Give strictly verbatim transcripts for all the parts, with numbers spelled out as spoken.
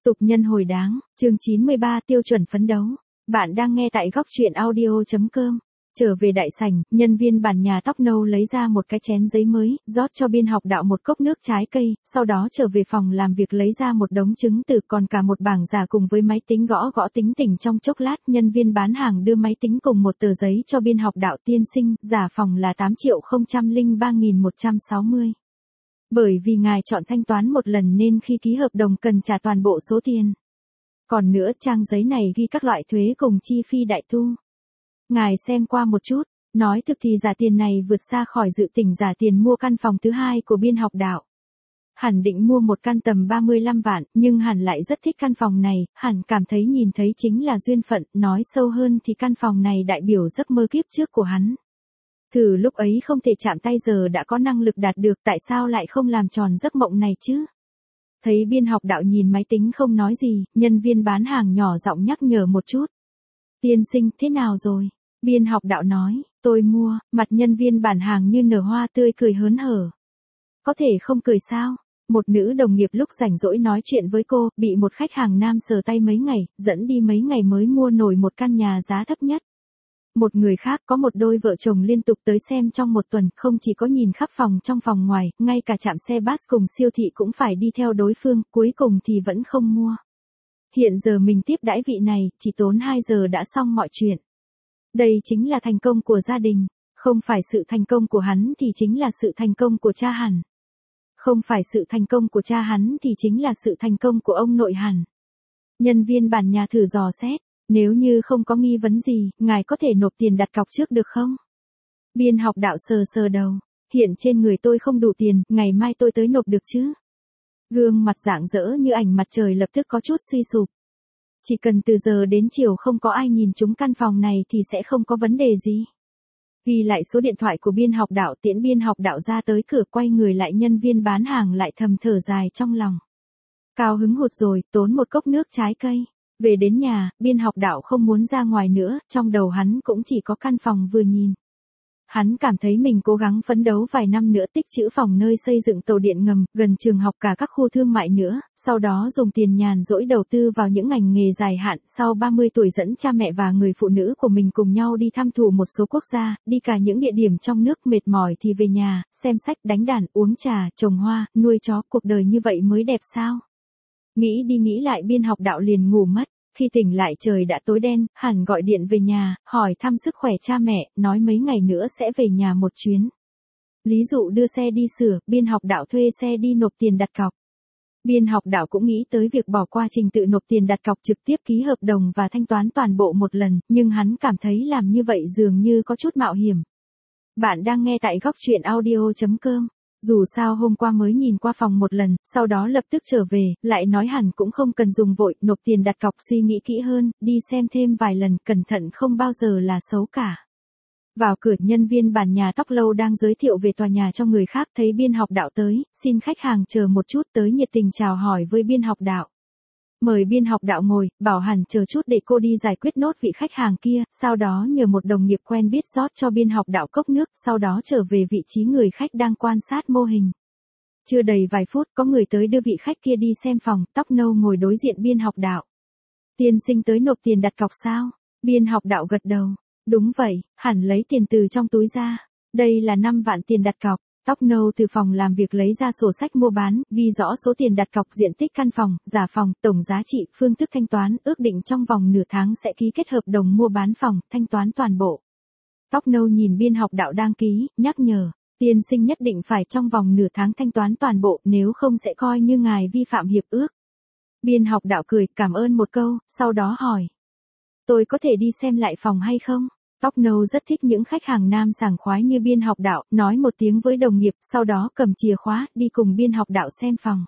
Tục nhân hồi đáng, chương chín mươi ba tiêu chuẩn phấn đấu. Bạn đang nghe tại góc truyện audio chấm com. Trở về đại sảnh, nhân viên bàn nhà tóc nâu lấy ra một cái chén giấy mới, rót cho biên học đạo một cốc nước trái cây, sau đó trở về phòng làm việc lấy ra một đống chứng từ còn cả một bảng giả cùng với máy tính gõ gõ tính tỉnh trong chốc lát. Nhân viên bán hàng đưa máy tính cùng một tờ giấy cho biên học đạo tiên sinh, giả phòng là tám triệu không trăm lẻ ba nghìn một trăm sáu mươi. Bởi vì ngài chọn thanh toán một lần nên khi ký hợp đồng cần trả toàn bộ số tiền. Còn nữa trang giấy này ghi các loại thuế cùng chi phí đại tu. Ngài xem qua một chút, nói thực thì giả tiền này vượt xa khỏi dự tỉnh giả tiền mua căn phòng thứ hai của biên học đạo. Hẳn định mua một căn tầm ba mươi lăm vạn, nhưng hẳn lại rất thích căn phòng này, hẳn cảm thấy nhìn thấy chính là duyên phận, nói sâu hơn thì căn phòng này đại biểu giấc mơ kiếp trước của hắn. Từ lúc ấy không thể chạm tay giờ đã có năng lực đạt được, tại sao lại không làm tròn giấc mộng này chứ? Thấy biên học đạo nhìn máy tính không nói gì, nhân viên bán hàng nhỏ giọng nhắc nhở một chút. Tiên sinh, thế nào rồi? Biên học đạo nói, tôi mua, mặt nhân viên bán hàng như nở hoa tươi cười hớn hở. Có thể không cười sao? Một nữ đồng nghiệp lúc rảnh rỗi nói chuyện với cô, bị một khách hàng nam sờ tay mấy ngày, dẫn đi mấy ngày mới mua nổi một căn nhà giá thấp nhất. Một người khác có một đôi vợ chồng liên tục tới xem trong một tuần, không chỉ có nhìn khắp phòng trong phòng ngoài, ngay cả trạm xe bus cùng siêu thị cũng phải đi theo đối phương, cuối cùng thì vẫn không mua. Hiện giờ mình tiếp đãi vị này, chỉ tốn hai giờ đã xong mọi chuyện. Đây chính là thành công của gia đình, không phải sự thành công của hắn thì chính là sự thành công của cha hắn. Không phải sự thành công của cha hắn thì chính là sự thành công của ông nội hắn. Nhân viên bàn nhà thử dò xét. Nếu như không có nghi vấn gì, ngài có thể nộp tiền đặt cọc trước được không? Biên học đạo sờ sờ đầu. Hiện trên người tôi không đủ tiền, ngày mai tôi tới nộp được chứ? Gương mặt rạng rỡ như ảnh mặt trời lập tức có chút suy sụp. Chỉ cần từ giờ đến chiều không có ai nhìn trúng căn phòng này thì sẽ không có vấn đề gì. Ghi lại số điện thoại của biên học đạo, tiễn biên học đạo ra tới cửa, quay người lại nhân viên bán hàng lại thầm thở dài trong lòng. Cao hứng hụt rồi, tốn một cốc nước trái cây. Về đến nhà, biên học đạo không muốn ra ngoài nữa, trong đầu hắn cũng chỉ có căn phòng vừa nhìn. Hắn cảm thấy mình cố gắng phấn đấu vài năm nữa tích trữ phòng nơi xây dựng tàu điện ngầm, gần trường học cả các khu thương mại nữa, sau đó dùng tiền nhàn rỗi đầu tư vào những ngành nghề dài hạn, sau ba mươi tuổi dẫn cha mẹ và người phụ nữ của mình cùng nhau đi thăm thú một số quốc gia, đi cả những địa điểm trong nước, mệt mỏi thì về nhà, xem sách, đánh đàn, uống trà, trồng hoa, nuôi chó, cuộc đời như vậy mới đẹp sao? Nghĩ đi nghĩ lại biên học đạo liền ngủ mất, khi tỉnh lại trời đã tối đen, hẳn gọi điện về nhà, hỏi thăm sức khỏe cha mẹ, nói mấy ngày nữa sẽ về nhà một chuyến. Lý dụ đưa xe đi sửa, biên học đạo thuê xe đi nộp tiền đặt cọc. Biên học đạo cũng nghĩ tới việc bỏ qua trình tự nộp tiền đặt cọc trực tiếp ký hợp đồng và thanh toán toàn bộ một lần, nhưng hắn cảm thấy làm như vậy dường như có chút mạo hiểm. Bạn đang nghe tại góc truyện audio chấm com. Dù sao hôm qua mới nhìn qua phòng một lần, sau đó lập tức trở về, lại nói hẳn cũng không cần dùng vội, nộp tiền đặt cọc, suy nghĩ kỹ hơn, đi xem thêm vài lần, cẩn thận không bao giờ là xấu cả. Vào cửa, nhân viên bàn nhà tóc lâu đang giới thiệu về tòa nhà cho người khác, thấy biên học đạo tới, xin khách hàng chờ một chút, tới nhiệt tình chào hỏi với biên học đạo. Mời biên học đạo ngồi, bảo hẳn chờ chút để cô đi giải quyết nốt vị khách hàng kia, sau đó nhờ một đồng nghiệp quen biết rót cho biên học đạo cốc nước, sau đó trở về vị trí người khách đang quan sát mô hình. Chưa đầy vài phút có người tới đưa vị khách kia đi xem phòng, tóc nâu ngồi đối diện biên học đạo. Tiên sinh tới nộp tiền đặt cọc sao? Biên học đạo gật đầu. Đúng vậy, hẳn lấy tiền từ trong túi ra. Đây là năm vạn tiền đặt cọc. Tóc nâu từ phòng làm việc lấy ra sổ sách mua bán, ghi rõ số tiền đặt cọc, diện tích căn phòng, giá phòng, tổng giá trị, phương thức thanh toán, ước định trong vòng nửa tháng sẽ ký kết hợp đồng mua bán phòng, thanh toán toàn bộ. Tóc nâu nhìn biên học đạo đang ký, nhắc nhở, tiên sinh nhất định phải trong vòng nửa tháng thanh toán toàn bộ, nếu không sẽ coi như ngài vi phạm hiệp ước. Biên học đạo cười, cảm ơn một câu, sau đó hỏi. Tôi có thể đi xem lại phòng hay không? Tóc nâu rất thích những khách hàng nam sảng khoái như biên học đạo, nói một tiếng với đồng nghiệp, sau đó cầm chìa khóa, đi cùng biên học đạo xem phòng.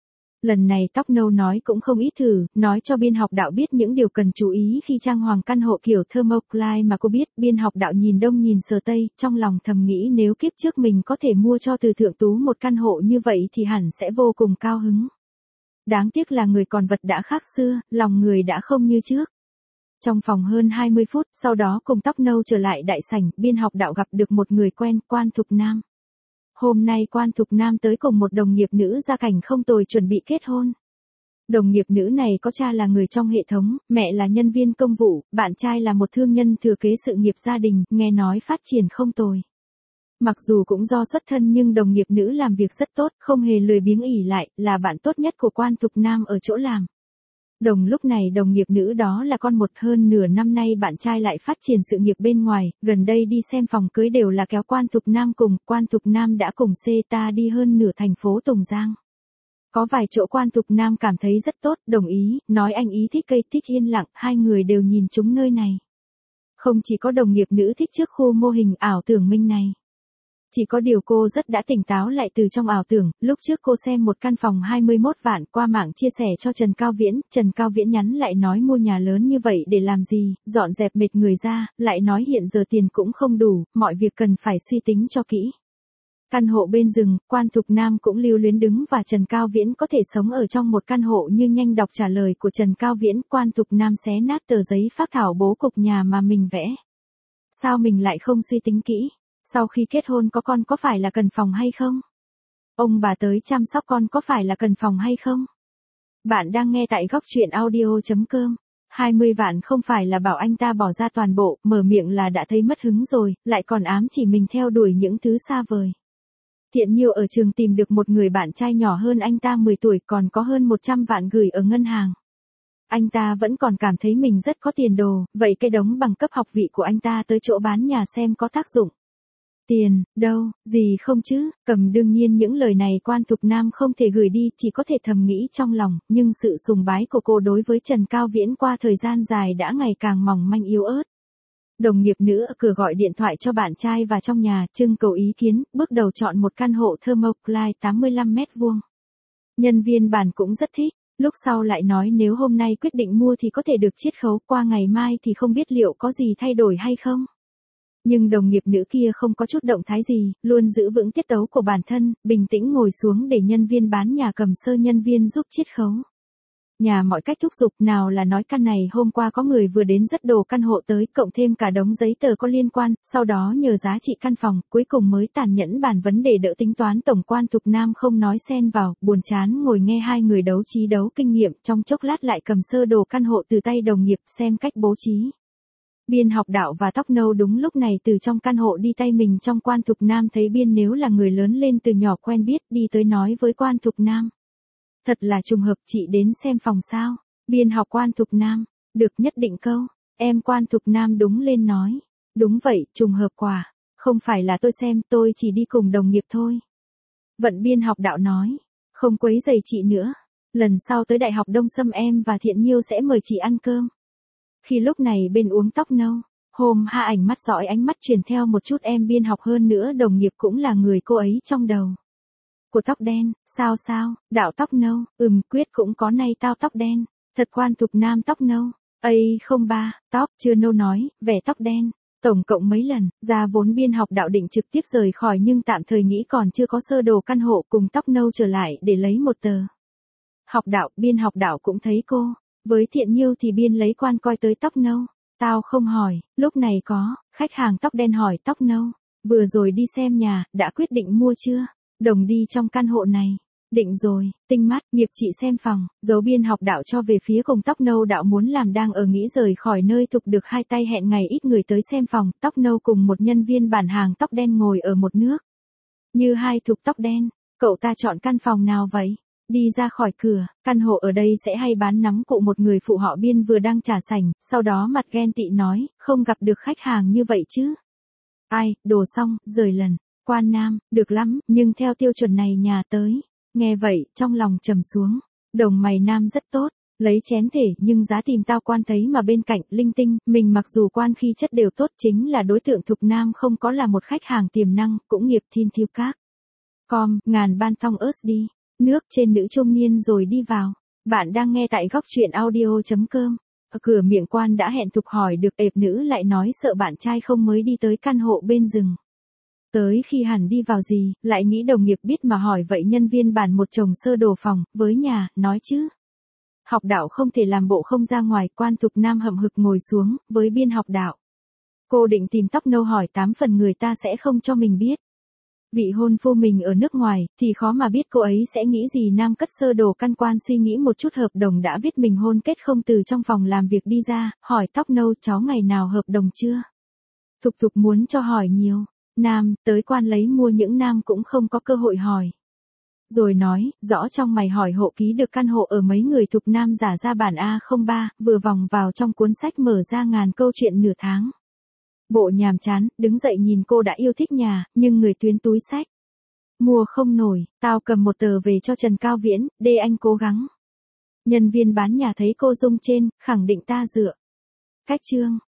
Lần này tóc nâu nói cũng không ít thử, nói cho biên học đạo biết những điều cần chú ý khi trang hoàng căn hộ kiểu thermocline mà cô biết. Biên học đạo nhìn đông nhìn sờ tây, trong lòng thầm nghĩ nếu kiếp trước mình có thể mua cho từ thượng tú một căn hộ như vậy thì hẳn sẽ vô cùng cao hứng. Đáng tiếc là người còn vật đã khác xưa, lòng người đã không như trước. Trong phòng hơn hai mươi phút, sau đó cùng tóc nâu trở lại đại sảnh, biên học đạo gặp được một người quen, Quan Thục Nam. Hôm nay Quan Thục Nam tới cùng một đồng nghiệp nữ gia cảnh không tồi chuẩn bị kết hôn. Đồng nghiệp nữ này có cha là người trong hệ thống, mẹ là nhân viên công vụ, bạn trai là một thương nhân thừa kế sự nghiệp gia đình, nghe nói phát triển không tồi. Mặc dù cũng do xuất thân nhưng đồng nghiệp nữ làm việc rất tốt, không hề lười biếng ỷ lại, là bạn tốt nhất của Quan Thục Nam ở chỗ làm. Đồng lúc này đồng nghiệp nữ đó là con một, hơn nửa năm nay bạn trai lại phát triển sự nghiệp bên ngoài, gần đây đi xem phòng cưới đều là kéo Quan Thục Nam cùng, Quan Thục Nam đã cùng xê ta đi hơn nửa thành phố Tùng Giang. Có vài chỗ Quan Thục Nam cảm thấy rất tốt, đồng ý, nói anh ý thích cây thích yên lặng, hai người đều nhìn trúng nơi này. Không chỉ có đồng nghiệp nữ thích trước khu mô hình ảo tưởng minh này. Chỉ có điều cô rất đã tỉnh táo lại từ trong ảo tưởng, lúc trước cô xem một căn phòng hai mươi mốt vạn qua mạng chia sẻ cho Trần Cao Viễn, Trần Cao Viễn nhắn lại nói mua nhà lớn như vậy để làm gì, dọn dẹp mệt người ra, lại nói hiện giờ tiền cũng không đủ, mọi việc cần phải suy tính cho kỹ. Căn hộ bên rừng, Quan Thục Nam cũng lưu luyến đứng và Trần Cao Viễn có thể sống ở trong một căn hộ như nhanh đọc trả lời của Trần Cao Viễn, Quan Thục Nam xé nát tờ giấy phác thảo bố cục nhà mà mình vẽ. Sao mình lại không suy tính kỹ? Sau khi kết hôn có con có phải là cần phòng hay không? Ông bà tới chăm sóc con có phải là cần phòng hay không? Bạn đang nghe tại góc truyện audio chấm com. hai mươi vạn không phải là bảo anh ta bỏ ra toàn bộ, mở miệng là đã thấy mất hứng rồi, lại còn ám chỉ mình theo đuổi những thứ xa vời. Thiện Nhiêu ở trường tìm được một người bạn trai nhỏ hơn anh ta mười tuổi còn có hơn một trăm vạn gửi ở ngân hàng. Anh ta vẫn còn cảm thấy mình rất có tiền đồ, vậy cái đống bằng cấp học vị của anh ta tới chỗ bán nhà xem có tác dụng. Tiền, đâu, gì không chứ, cầm đương nhiên những lời này Quan Thục Nam không thể gửi đi, chỉ có thể thầm nghĩ trong lòng, nhưng sự sùng bái của cô đối với Trần Cao Viễn qua thời gian dài đã ngày càng mỏng manh yếu ớt. Đồng nghiệp nữ ở cửa gọi điện thoại cho bạn trai và trong nhà, trưng cầu ý kiến, bước đầu chọn một căn hộ Thermocline tám mươi lăm mét vuông. Nhân viên bàn cũng rất thích, lúc sau lại nói nếu hôm nay quyết định mua thì có thể được chiết khấu, qua ngày mai thì không biết liệu có gì thay đổi hay không. Nhưng đồng nghiệp nữ kia không có chút động thái gì, luôn giữ vững tiết tấu của bản thân, bình tĩnh ngồi xuống để nhân viên bán nhà cầm sơ nhân viên giúp chiết khấu. Nhà mọi cách thúc giục, nào là nói căn này hôm qua có người vừa đến rất đồ căn hộ tới, cộng thêm cả đống giấy tờ có liên quan, sau đó nhờ giá trị căn phòng, cuối cùng mới tàn nhẫn bàn vấn đề đỡ tính toán. Tổng Quan Thục Nam không nói xen vào, buồn chán ngồi nghe hai người đấu trí đấu kinh nghiệm, trong chốc lát lại cầm sơ đồ căn hộ từ tay đồng nghiệp xem cách bố trí. Biên học đạo và tóc nâu đúng lúc này từ trong căn hộ đi tay mình trong. Quan Thục Nam thấy Biên nếu là người lớn lên từ nhỏ quen biết, đi tới nói với Quan Thục Nam. Thật là trùng hợp, chị đến xem phòng sao? Biên học Quan Thục Nam, được nhất định câu. Em Quan Thục Nam đúng lên nói. Đúng vậy, trùng hợp quả. Không phải là tôi xem, tôi chỉ đi cùng đồng nghiệp thôi. Vận Biên học đạo nói. Không quấy rầy chị nữa. Lần sau tới Đại học Đông Sâm em và Thiện Nhiêu sẽ mời chị ăn cơm. Khi lúc này bên uống tóc nâu, hôm ha ảnh mắt dõi ánh mắt truyền theo một chút em Biên học hơn nữa đồng nghiệp cũng là người cô ấy trong đầu. Của tóc đen, sao sao, đạo tóc nâu, ừm quyết cũng có nay tao tóc đen, thật Quan Thục Nam tóc nâu, ây không ba, tóc, chưa nâu nói, vẻ tóc đen, tổng cộng mấy lần, ra vốn Biên học đạo định trực tiếp rời khỏi nhưng tạm thời nghĩ còn chưa có sơ đồ căn hộ cùng tóc nâu trở lại để lấy một tờ. Học đạo, Biên học đạo cũng thấy cô. Với Thiện Nhiêu thì Biên lấy quan coi tới tóc nâu. Tao không hỏi, lúc này có, khách hàng tóc đen hỏi tóc nâu. Vừa rồi đi xem nhà, đã quyết định mua chưa? Đồng đi trong căn hộ này. Định rồi, tinh mắt, nghiệp chị xem phòng, dấu Biên học đạo cho về phía cùng tóc nâu đạo muốn làm đang ở nghĩ rời khỏi nơi Thục được hai tay hẹn ngày ít người tới xem phòng, tóc nâu cùng một nhân viên bản hàng tóc đen ngồi ở một nước. Như hai Thục tóc đen, cậu ta chọn căn phòng nào vậy? Đi ra khỏi cửa, căn hộ ở đây sẽ hay bán nắm cụ một người phụ họ Biên vừa đang trả sảnh, sau đó mặt ghen tị nói, không gặp được khách hàng như vậy chứ. Ai, đồ xong, rời lần, Quan Nam, được lắm, nhưng theo tiêu chuẩn này nhà tới. Nghe vậy, trong lòng trầm xuống, đồng mày Nam rất tốt, lấy chén thể nhưng giá tìm tao Quan thấy mà bên cạnh, linh tinh, mình mặc dù Quan khi chất đều tốt chính là đối tượng Thục Nam không có là một khách hàng tiềm năng, cũng nghiệp thiên thiêu các. Com, ngàn ban thong ớt đi. Nước trên nữ trung niên rồi đi vào. Bạn đang nghe tại góc truyện audio chấm com. Ở cửa miệng Quan đã hẹn Thục hỏi được ệp nữ lại nói sợ bạn trai không mới đi tới căn hộ bên rừng. Tới khi hẳn đi vào gì, lại nghĩ đồng nghiệp biết mà hỏi vậy nhân viên bàn một chồng sơ đồ phòng, với nhà, nói chứ. Học đạo không thể làm bộ không ra ngoài, Quan Thục Nam hậm hực ngồi xuống, với Biên học đạo. Cô định tìm tóc nâu hỏi tám phần người ta sẽ không cho mình biết. Vị hôn phu mình ở nước ngoài, thì khó mà biết cô ấy sẽ nghĩ gì. Nam cất sơ đồ căn quan suy nghĩ một chút. Hợp đồng đã viết mình hôn kết không từ trong phòng làm việc đi ra, hỏi tóc nâu cháu ngày nào hợp đồng chưa? Thục thục muốn cho hỏi nhiều. Nam, tới quan lấy mua những Nam cũng không có cơ hội hỏi. Rồi nói, rõ trong mày hỏi hộ ký được căn hộ ở mấy người. Thục Nam giả ra bản A không ba, vừa vòng vào trong cuốn sách mở ra ngàn câu chuyện nửa tháng. Bộ nhàm chán, đứng dậy nhìn cô đã yêu thích nhà, nhưng người tuyến túi sách. Mua không nổi, tao cầm một tờ về cho Trần Cao Viễn, để anh cố gắng. Nhân viên bán nhà thấy cô Dung trên, khẳng định ta dựa. Cách chương.